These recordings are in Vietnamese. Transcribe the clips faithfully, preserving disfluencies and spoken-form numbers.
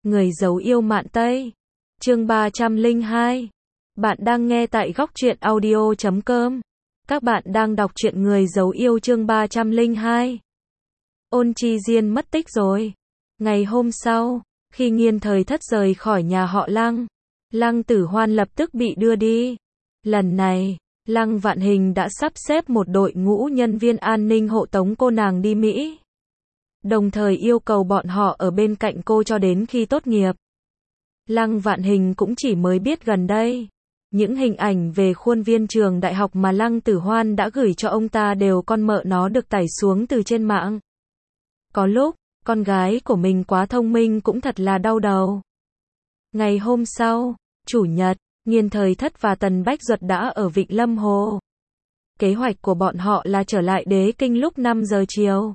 Người giấu yêu mạn Tây. Chương ba trăm lẻ hai. Bạn đang nghe tại góc truyện audio chấm com. Các bạn đang đọc truyện Người giấu yêu chương ba trăm lẻ hai. Ôn Chi Diên mất tích rồi. Ngày hôm sau, khi Nghiên Thời Thất rời khỏi nhà họ Lăng, Lăng Tử Hoan lập tức bị đưa đi. Lần này, Lăng Vạn Hình đã sắp xếp một đội ngũ nhân viên an ninh hộ tống cô nàng đi Mỹ, đồng thời yêu cầu bọn họ ở bên cạnh cô cho đến khi tốt nghiệp. Lăng Vạn Hình cũng chỉ mới biết gần đây, những hình ảnh về khuôn viên trường đại học mà Lăng Tử Hoan đã gửi cho ông ta đều con mợ nó được tải xuống từ trên mạng. Có lúc, con gái của mình quá thông minh cũng thật là đau đầu. Ngày hôm sau, Chủ nhật, Nghiên Thời Thất và Tần Bách Duật đã ở Vịnh Lâm Hồ. Kế hoạch của bọn họ là trở lại Đế Kinh lúc năm giờ chiều.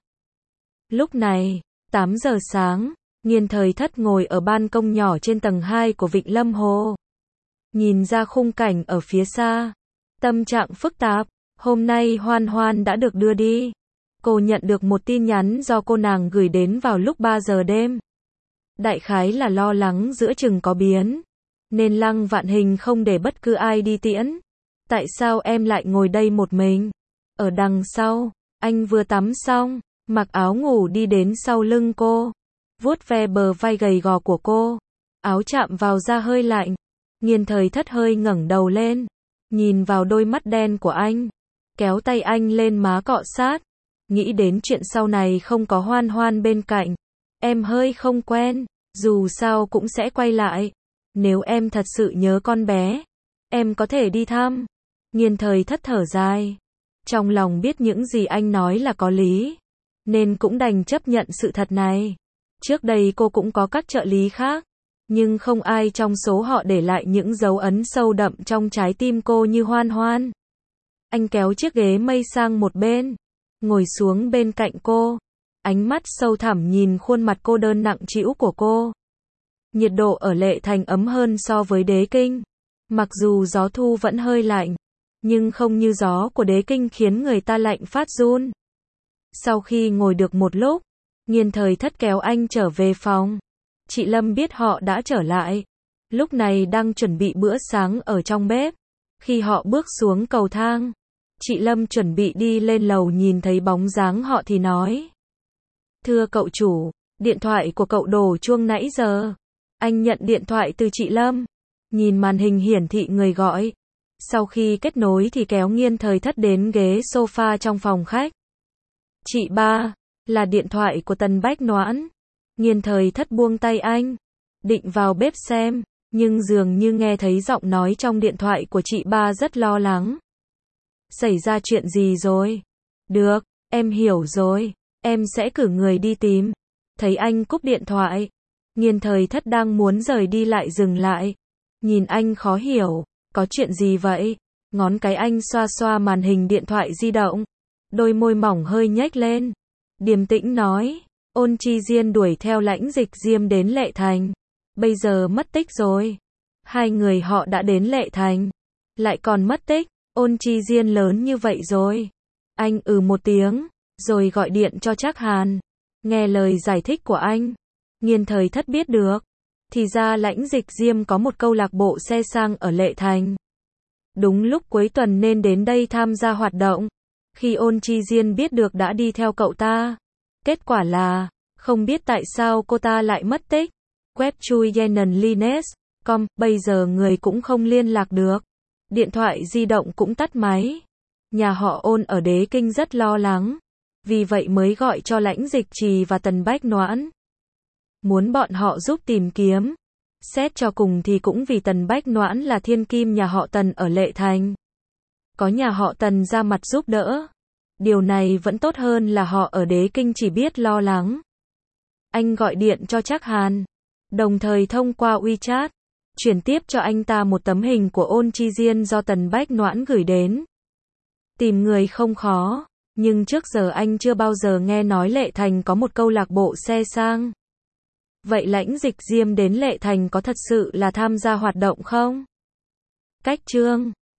Lúc này, tám giờ sáng, Nghiên Thời Thất ngồi ở ban công nhỏ trên tầng hai của Vịnh Lâm Hồ, nhìn ra khung cảnh ở phía xa. Tâm trạng phức tạp. Hôm nay Hoan Hoan đã được đưa đi. Cô nhận được một tin nhắn do cô nàng gửi đến vào lúc ba giờ đêm. Đại khái là lo lắng giữa chừng có biến, nên Lăng Vạn Hình không để bất cứ ai đi tiễn. Tại sao em lại ngồi đây một mình? Ở đằng sau, anh vừa tắm xong, mặc áo ngủ đi đến sau lưng cô, vuốt ve bờ vai gầy gò của cô. Áo chạm vào da hơi lạnh. Nghiên Thời Thất hơi ngẩng đầu lên, nhìn vào đôi mắt đen của anh, kéo tay anh lên má cọ sát. Nghĩ đến chuyện sau này không có Hoan Hoan bên cạnh, em hơi không quen, dù sao cũng sẽ quay lại. Nếu em thật sự nhớ con bé, em có thể đi thăm. Nghiên Thời Thất thở dài, trong lòng biết những gì anh nói là có lý, nên cũng đành chấp nhận sự thật này. Trước đây cô cũng có các trợ lý khác, nhưng không ai trong số họ để lại những dấu ấn sâu đậm trong trái tim cô như Hoan Hoan. Anh kéo chiếc ghế mây sang một bên, ngồi xuống bên cạnh cô, ánh mắt sâu thẳm nhìn khuôn mặt cô đơn nặng trĩu của cô. Nhiệt độ ở Lệ Thành ấm hơn so với Đế Kinh. Mặc dù gió thu vẫn hơi lạnh, nhưng không như gió của Đế Kinh khiến người ta lạnh phát run. Sau khi ngồi được một lúc, Nghiên Thời Thất kéo anh trở về phòng. Chị Lâm biết họ đã trở lại, lúc này đang chuẩn bị bữa sáng ở trong bếp. Khi họ bước xuống cầu thang, chị Lâm chuẩn bị đi lên lầu, nhìn thấy bóng dáng họ thì nói: "Thưa cậu chủ, điện thoại của cậu đổ chuông nãy giờ." Anh nhận điện thoại từ chị Lâm, nhìn màn hình hiển thị người gọi. Sau khi kết nối thì kéo Nghiên Thời Thất đến ghế sofa trong phòng khách. "Chị ba, là điện thoại của Tần Bách Noãn." Nghiên Thời Thất buông tay anh, định vào bếp xem, nhưng dường như nghe thấy giọng nói trong điện thoại của chị ba rất lo lắng. "Xảy ra chuyện gì rồi?" "Được, em hiểu rồi, em sẽ cử người đi tìm." Thấy anh cúp điện thoại, Nghiên Thời Thất đang muốn rời đi lại dừng lại, nhìn anh khó hiểu. "Có chuyện gì vậy?" Ngón cái anh xoa xoa màn hình điện thoại di động, đôi môi mỏng hơi nhếch lên, điềm tĩnh nói: "Ôn Chi Diên đuổi theo Lãnh Dịch Diêm đến Lệ Thành, bây giờ mất tích rồi." "Hai người họ đã đến Lệ Thành, lại còn mất tích? Ôn Chi Diên lớn như vậy rồi." Anh ừ một tiếng, rồi gọi điện cho Trác Hàn. Nghe lời giải thích của anh, Nghiên Thời Thất biết được, thì ra Lãnh Dịch Diêm có một câu lạc bộ xe sang ở Lệ Thành. Đúng lúc cuối tuần nên đến đây tham gia hoạt động. Khi Ôn Chi Diên biết được đã đi theo cậu ta. Kết quả là, không biết tại sao cô ta lại mất tích. Web chui Yenan Lines chấm com, bây giờ người cũng không liên lạc được. Điện thoại di động cũng tắt máy. Nhà họ Ôn ở Đế Kinh rất lo lắng, vì vậy mới gọi cho Lãnh Dịch Trì và Tần Bách Noãn, muốn bọn họ giúp tìm kiếm. Xét cho cùng thì cũng vì Tần Bách Noãn là thiên kim nhà họ Tần ở Lệ Thành, có nhà họ Tần ra mặt giúp đỡ, điều này vẫn tốt hơn là họ ở Đế Kinh chỉ biết lo lắng. Anh gọi điện cho Trác Hàn, đồng thời thông qua WeChat chuyển tiếp cho anh ta một tấm hình của Ôn Chi Diên do Tần Bách Noãn gửi đến. Tìm người không khó, nhưng trước giờ anh chưa bao giờ nghe nói Lệ Thành có một câu lạc bộ xe sang. Vậy Lãnh Dịch Diêm đến Lệ Thành có thật sự là tham gia hoạt động không? Cách chương